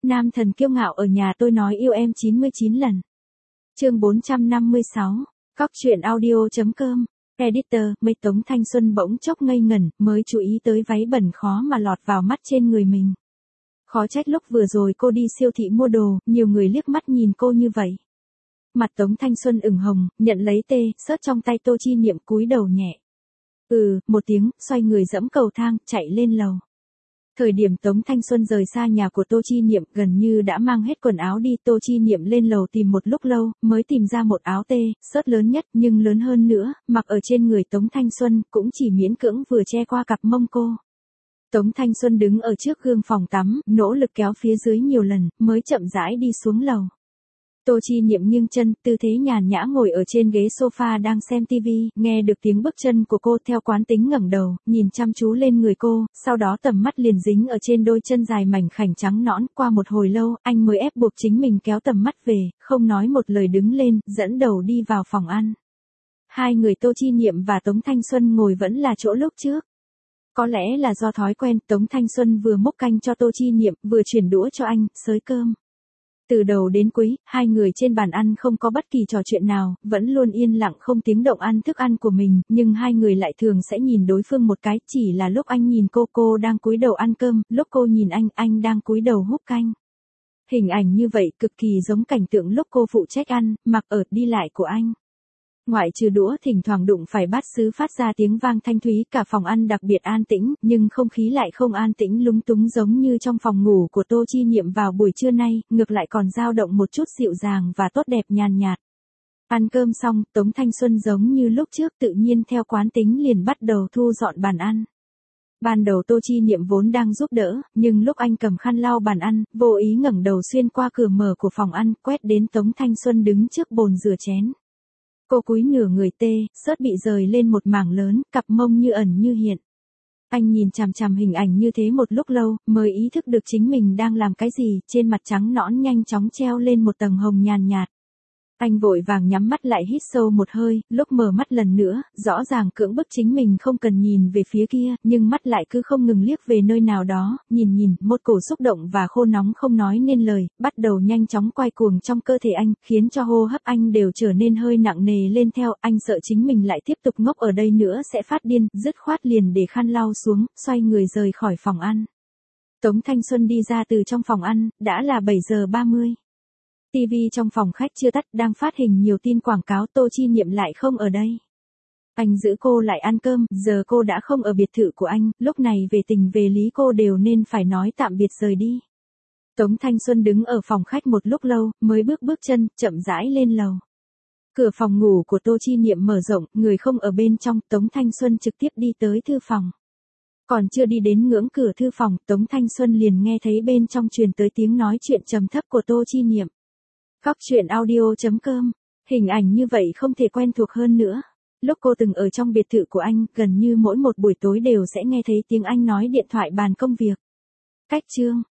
Nam thần kiêu ngạo ở nhà tôi nói yêu em 99 lần. Chương 456. Cóc truyện audio.com. Editor, mây Tống Thanh Xuân bỗng chốc ngây ngẩn, mới chú ý tới váy bẩn khó mà lọt vào mắt trên người mình. Khó trách lúc vừa rồi cô đi siêu thị mua đồ, nhiều người liếc mắt nhìn cô như vậy. Mặt Tống Thanh Xuân ửng hồng, nhận lấy sớt trong tay Tô Chi Niệm cúi đầu nhẹ. Một tiếng, xoay người dẫm cầu thang, chạy lên lầu. Thời điểm Tống Thanh Xuân rời xa nhà của Tô Chi Niệm gần như đã mang hết quần áo đi. Tô Chi Niệm lên lầu tìm một lúc lâu, mới tìm ra một áo sớt lớn nhất nhưng lớn hơn nữa, mặc ở trên người Tống Thanh Xuân, cũng chỉ miễn cưỡng vừa che qua cặp mông cô. Tống Thanh Xuân đứng ở trước gương phòng tắm, nỗ lực kéo phía dưới nhiều lần, mới chậm rãi đi xuống lầu. Tô Chi Niệm nghiêng chân, tư thế nhàn nhã ngồi ở trên ghế sofa đang xem tivi, nghe được tiếng bước chân của cô theo quán tính ngẩng đầu, nhìn chăm chú lên người cô, sau đó tầm mắt liền dính ở trên đôi chân dài mảnh khảnh trắng nõn. Qua một hồi lâu, anh mới ép buộc chính mình kéo tầm mắt về, không nói một lời đứng lên, dẫn đầu đi vào phòng ăn. Hai người Tô Chi Niệm và Tống Thanh Xuân ngồi vẫn là chỗ lúc trước. Có lẽ là do thói quen, Tống Thanh Xuân vừa múc canh cho Tô Chi Niệm, vừa chuyển đũa cho anh, xới cơm. Từ đầu đến cuối, hai người trên bàn ăn không có bất kỳ trò chuyện nào, vẫn luôn yên lặng không tiếng động ăn thức ăn của mình, nhưng hai người lại thường sẽ nhìn đối phương một cái, chỉ là lúc anh nhìn cô đang cúi đầu ăn cơm, lúc cô nhìn anh đang cúi đầu húp canh. Hình ảnh như vậy cực kỳ giống cảnh tượng lúc cô phụ trách ăn, mặc ở đi lại của anh. Ngoại trừ đũa thỉnh thoảng đụng phải bát sứ phát ra tiếng vang thanh thúy, cả phòng ăn đặc biệt an tĩnh, nhưng không khí lại không an tĩnh lúng túng giống như trong phòng ngủ của Tô Chi Niệm vào buổi trưa nay, ngược lại còn dao động một chút dịu dàng và tốt đẹp nhàn nhạt. Ăn cơm xong, Tống Thanh Xuân giống như lúc trước tự nhiên theo quán tính liền bắt đầu thu dọn bàn ăn. Ban đầu Tô Chi Niệm vốn đang giúp đỡ, nhưng lúc anh cầm khăn lau bàn ăn, vô ý ngẩng đầu xuyên qua cửa mở của phòng ăn, quét đến Tống Thanh Xuân đứng trước bồn rửa chén. Cô cúi nửa người sớt bị rời lên một mảng lớn, cặp mông như ẩn như hiện. Anh nhìn chằm chằm hình ảnh như thế một lúc lâu, mới ý thức được chính mình đang làm cái gì, trên mặt trắng nõn nhanh chóng treo lên một tầng hồng nhàn nhạt. Anh vội vàng nhắm mắt lại hít sâu một hơi, lúc mở mắt lần nữa, rõ ràng cưỡng bức chính mình không cần nhìn về phía kia, nhưng mắt lại cứ không ngừng liếc về nơi nào đó, nhìn, một cổ xúc động và khô nóng không nói nên lời, bắt đầu nhanh chóng quay cuồng trong cơ thể anh, khiến cho hô hấp anh đều trở nên hơi nặng nề lên theo, anh sợ chính mình lại tiếp tục ngốc ở đây nữa sẽ phát điên, dứt khoát liền để khăn lau xuống, xoay người rời khỏi phòng ăn. Tống Thanh Xuân đi ra từ trong phòng ăn, đã là 7 giờ 30. TV trong phòng khách chưa tắt, đang phát hình nhiều tin quảng cáo. Tô Chi Niệm lại không ở đây. Anh giữ cô lại ăn cơm, giờ cô đã không ở biệt thự của anh, lúc này về tình về lý cô đều nên phải nói tạm biệt rời đi. Tống Thanh Xuân đứng ở phòng khách một lúc lâu, mới bước chân, chậm rãi lên lầu. Cửa phòng ngủ của Tô Chi Niệm mở rộng, người không ở bên trong, Tống Thanh Xuân trực tiếp đi tới thư phòng. Còn chưa đi đến ngưỡng cửa thư phòng, Tống Thanh Xuân liền nghe thấy bên trong truyền tới tiếng nói chuyện trầm thấp của Tô Chi Niệm. Cóc truyện audio.com. Hình ảnh như vậy không thể quen thuộc hơn nữa. Lúc cô từng ở trong biệt thự của anh, gần như mỗi một buổi tối đều sẽ nghe thấy tiếng anh nói điện thoại bàn công việc. Cách chương.